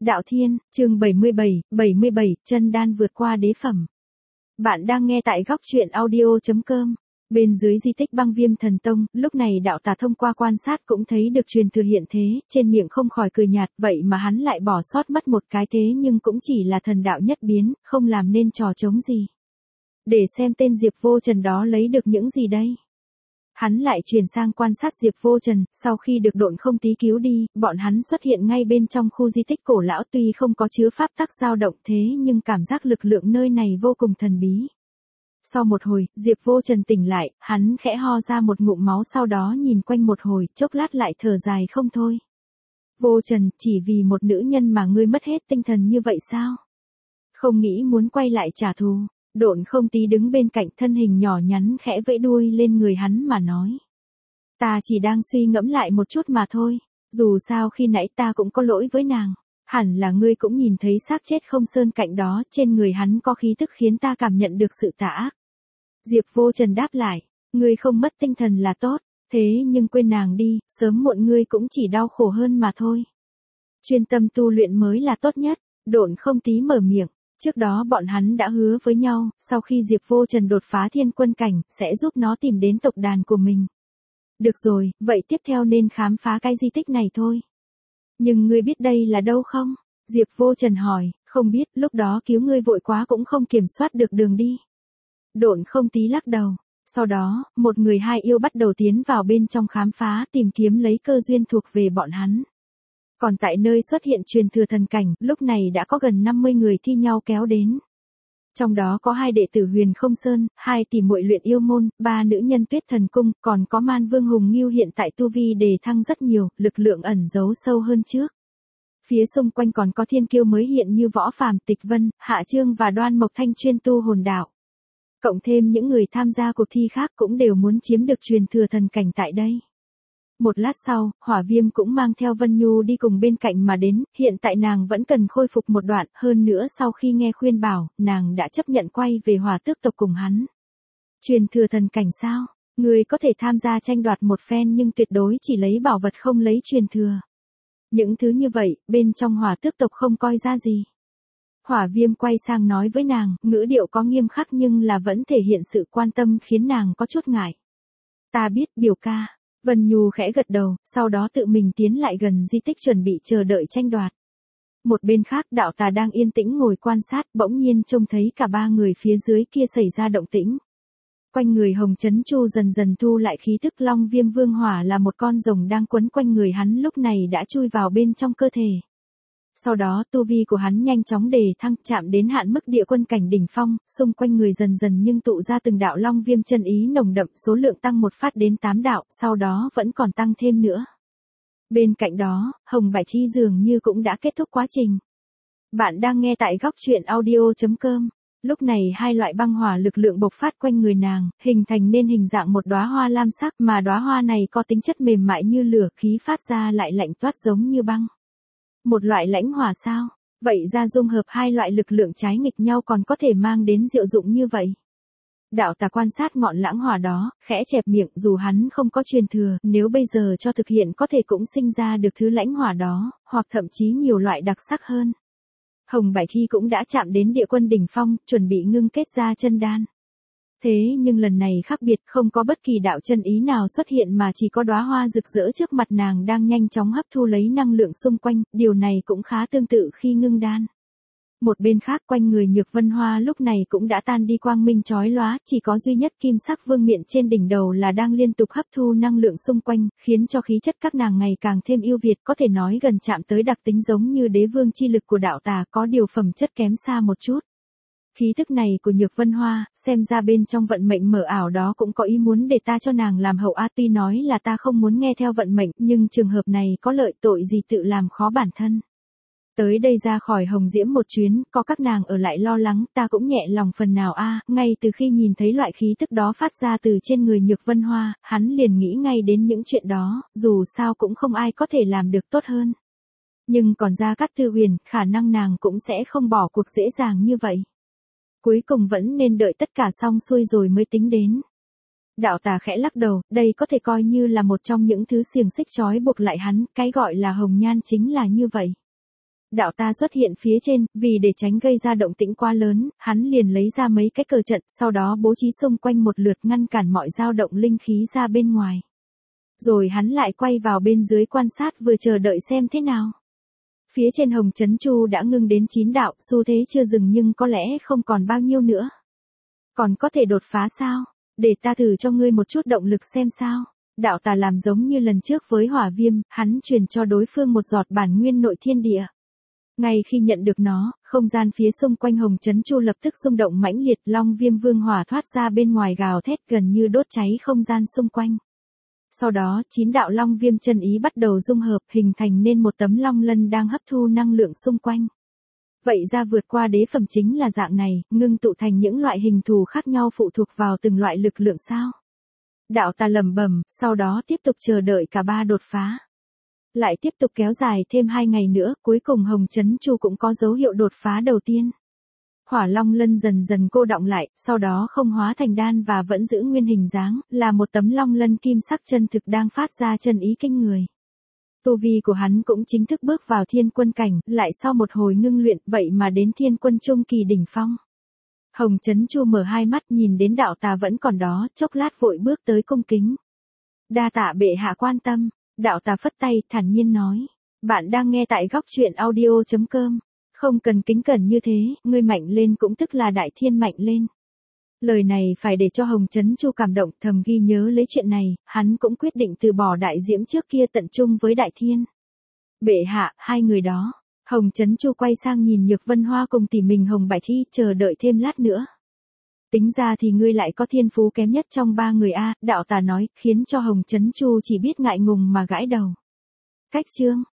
Đạo Thiên, chương 77, chân đan vượt qua đế phẩm. Bạn đang nghe tại góc truyện audio.com. Bên dưới di tích Băng Viêm Thần Tông, lúc này đạo tà thông qua quan sát cũng thấy được truyền thừa hiện thế, trên miệng không khỏi cười nhạt, vậy mà hắn lại bỏ sót mất một cái thế nhưng cũng chỉ là thần đạo nhất biến, không làm nên trò trống gì. Để xem tên Diệp Vô Trần đó lấy được những gì đây. Hắn lại chuyển sang quan sát Diệp Vô Trần, sau khi được Độn Không Tý cứu đi, bọn hắn xuất hiện ngay bên trong khu di tích cổ lão, tuy không có chứa pháp tắc dao động thế nhưng cảm giác lực lượng nơi này vô cùng thần bí. Sau một hồi, Diệp Vô Trần tỉnh lại, hắn khẽ ho ra một ngụm máu, sau đó nhìn quanh một hồi, chốc lát lại thở dài không thôi. Vô Trần, chỉ vì một nữ nhân mà ngươi mất hết tinh thần như vậy sao? Không nghĩ muốn quay lại trả thù. Độn Không Tý đứng bên cạnh, thân hình nhỏ nhắn khẽ vẫy đuôi lên người hắn mà nói. Ta chỉ đang suy ngẫm lại một chút mà thôi, dù sao khi nãy ta cũng có lỗi với nàng. Hẳn là ngươi cũng nhìn thấy xác chết Không Sơn cạnh đó, trên người hắn có khí tức khiến ta cảm nhận được sự tà ác. Diệp Vô Trần đáp lại, ngươi không mất tinh thần là tốt, thế nhưng quên nàng đi, sớm muộn ngươi cũng chỉ đau khổ hơn mà thôi. Chuyên tâm tu luyện mới là tốt nhất. Độn Không Tý mở miệng. Trước đó bọn hắn đã hứa với nhau, sau khi Diệp Vô Trần đột phá thiên quân cảnh, sẽ giúp nó tìm đến tộc đàn của mình. Được rồi, vậy tiếp theo nên khám phá cái di tích này thôi. Nhưng ngươi biết đây là đâu không? Diệp Vô Trần hỏi, không biết, lúc đó cứu ngươi vội quá cũng không kiểm soát được đường đi. Độn Không Tý lắc đầu. Sau đó, một người hai yêu bắt đầu tiến vào bên trong khám phá, tìm kiếm lấy cơ duyên thuộc về bọn hắn. Còn tại nơi xuất hiện truyền thừa thần cảnh, lúc này đã có gần 50 người thi nhau kéo đến. Trong đó có 2 đệ tử Huyền Không Sơn, 2 tỷ muội luyện yêu môn, 3 nữ nhân Tuyết Thần Cung, còn có Man Vương Hùng Ngưu hiện tại tu vi đề thăng rất nhiều, lực lượng ẩn giấu sâu hơn trước. Phía xung quanh còn có thiên kiêu mới hiện như Võ Phàm, Tịch Vân, Hạ Trương và Đoan Mộc Thanh chuyên tu hồn đạo. Cộng thêm những người tham gia cuộc thi khác cũng đều muốn chiếm được truyền thừa thần cảnh tại đây. Một lát sau, Hỏa Viêm cũng mang theo Vân Nhu đi cùng bên cạnh mà đến, hiện tại nàng vẫn cần khôi phục một đoạn, hơn nữa sau khi nghe khuyên bảo, nàng đã chấp nhận quay về Hỏa Tước tộc cùng hắn. Truyền thừa thần cảnh sao? Người có thể tham gia tranh đoạt một phen nhưng tuyệt đối chỉ lấy bảo vật không lấy truyền thừa. Những thứ như vậy, bên trong Hỏa Tước tộc không coi ra gì. Hỏa Viêm quay sang nói với nàng, ngữ điệu có nghiêm khắc nhưng là vẫn thể hiện sự quan tâm khiến nàng có chút ngại. Ta biết biểu ca. Vân Nhu khẽ gật đầu, sau đó tự mình tiến lại gần di tích chuẩn bị chờ đợi tranh đoạt. Một bên khác đạo tà đang yên tĩnh ngồi quan sát, bỗng nhiên trông thấy cả 3 người phía dưới kia xảy ra động tĩnh. Quanh người Hồng Chấn Chu dần dần thu lại khí tức, Long Viêm Vương Hỏa là một con rồng đang quấn quanh người hắn lúc này đã chui vào bên trong cơ thể. Sau đó tu vi của hắn nhanh chóng đề thăng, chạm đến hạn mức địa quân cảnh đỉnh phong, xung quanh người dần dần nhưng tụ ra từng đạo long viêm chân ý nồng đậm, số lượng tăng một phát đến 8 đạo, sau đó vẫn còn tăng thêm nữa. Bên cạnh đó, Hồng Bạch Chi dường như cũng đã kết thúc quá trình. Bạn đang nghe tại góc truyện audio.com. Lúc này 2 loại băng hỏa lực lượng bộc phát quanh người nàng, hình thành nên hình dạng một đóa hoa lam sắc, mà đóa hoa này có tính chất mềm mại như lửa, khí phát ra lại lạnh toát giống như băng. Một loại lãnh hỏa sao? Vậy ra dung hợp 2 loại lực lượng trái nghịch nhau còn có thể mang đến diệu dụng như vậy. Đạo tà quan sát ngọn lãng hỏa đó, khẽ chẹp miệng, dù hắn không có truyền thừa, nếu bây giờ cho thực hiện có thể cũng sinh ra được thứ lãnh hỏa đó, hoặc thậm chí nhiều loại đặc sắc hơn. Hồng Bạch Chi cũng đã chạm đến địa quân đỉnh phong, chuẩn bị ngưng kết ra chân đan. Thế nhưng lần này khác biệt, không có bất kỳ đạo chân ý nào xuất hiện mà chỉ có đóa hoa rực rỡ trước mặt nàng đang nhanh chóng hấp thu lấy năng lượng xung quanh, điều này cũng khá tương tự khi ngưng đan. Một bên khác quanh người Nhược Vân Hoa lúc này cũng đã tan đi quang minh chói lóa, chỉ có duy nhất kim sắc vương miện trên đỉnh đầu là đang liên tục hấp thu năng lượng xung quanh, khiến cho khí chất các nàng ngày càng thêm ưu việt, có thể nói gần chạm tới đặc tính giống như đế vương chi lực của đạo tà, có điều phẩm chất kém xa một chút. Khí thức này của Nhược Vân Hoa, xem ra bên trong vận mệnh mờ ảo đó cũng có ý muốn để ta cho nàng làm hậu a, tuy nói là ta không muốn nghe theo vận mệnh, nhưng trường hợp này có lợi tội gì tự làm khó bản thân. Tới đây ra khỏi Hồng Diễm một chuyến, có các nàng ở lại lo lắng, ta cũng nhẹ lòng phần nào a. Ngay từ khi nhìn thấy loại khí tức đó phát ra từ trên người Nhược Vân Hoa, hắn liền nghĩ ngay đến những chuyện đó, dù sao cũng không ai có thể làm được tốt hơn. Nhưng còn Gia Cát Tư Huyền, khả năng nàng cũng sẽ không bỏ cuộc dễ dàng như vậy. Cuối cùng vẫn nên đợi tất cả xong xuôi rồi mới tính đến. Đạo tà khẽ lắc đầu, đây có thể coi như là một trong những thứ xiềng xích trói buộc lại hắn, cái gọi là hồng nhan chính là như vậy. Đạo ta xuất hiện phía trên, vì để tránh gây ra động tĩnh quá lớn, hắn liền lấy ra mấy cái cờ trận, sau đó bố trí xung quanh một lượt ngăn cản mọi dao động linh khí ra bên ngoài. Rồi hắn lại quay vào bên dưới quan sát vừa chờ đợi xem thế nào. Phía trên Hồng Trấn Chu đã ngưng đến 9 đạo, xu thế chưa dừng nhưng có lẽ không còn bao nhiêu nữa. Còn có thể đột phá sao? Để ta thử cho ngươi một chút động lực xem sao. Đạo tà làm giống như lần trước với hỏa viêm, hắn truyền cho đối phương một giọt bản nguyên nội thiên địa. Ngay khi nhận được nó, không gian phía xung quanh Hồng Trấn Chu lập tức rung động mãnh liệt, long viêm vương hỏa thoát ra bên ngoài gào thét gần như đốt cháy không gian xung quanh. Sau đó, 9 đạo long viêm chân ý bắt đầu dung hợp, hình thành nên một tấm long lân đang hấp thu năng lượng xung quanh. Vậy ra vượt qua đế phẩm chính là dạng này, ngưng tụ thành những loại hình thù khác nhau phụ thuộc vào từng loại lực lượng sao? Đạo ta lẩm bẩm, sau đó tiếp tục chờ đợi cả ba đột phá. Lại tiếp tục kéo dài thêm 2 ngày nữa, cuối cùng Hồng Trấn Chu cũng có dấu hiệu đột phá đầu tiên. Hỏa long lân dần dần cô đọng lại, sau đó không hóa thành đan và vẫn giữ nguyên hình dáng, là một tấm long lân kim sắc chân thực đang phát ra chân ý kinh người. Tu vi của hắn cũng chính thức bước vào thiên quân cảnh, lại sau một hồi ngưng luyện, vậy mà đến thiên quân trung kỳ đỉnh phong. Hồng Trấn Chu mở hai mắt nhìn đến đạo tà vẫn còn đó, chốc lát vội bước tới cung kính. Đa tạ bệ hạ quan tâm, đạo tà phất tay, thản nhiên nói. Bạn đang nghe tại góc truyện audio.com. Không cần kính cẩn như thế, ngươi mạnh lên cũng tức là đại thiên mạnh lên. Lời này phải để cho Hồng Trấn Chu cảm động, thầm ghi nhớ lấy chuyện này, hắn cũng quyết định từ bỏ đại diễm trước kia tận trung với đại thiên. Bệ hạ, hai người đó. Hồng Trấn Chu quay sang nhìn Nhược Vân Hoa cùng tỷ mình Hồng Bạch Thi, chờ đợi thêm lát nữa. Tính ra thì ngươi lại có thiên phú kém nhất trong ba người a, đạo tà nói, khiến cho Hồng Trấn Chu chỉ biết ngại ngùng mà gãi đầu. Cách chương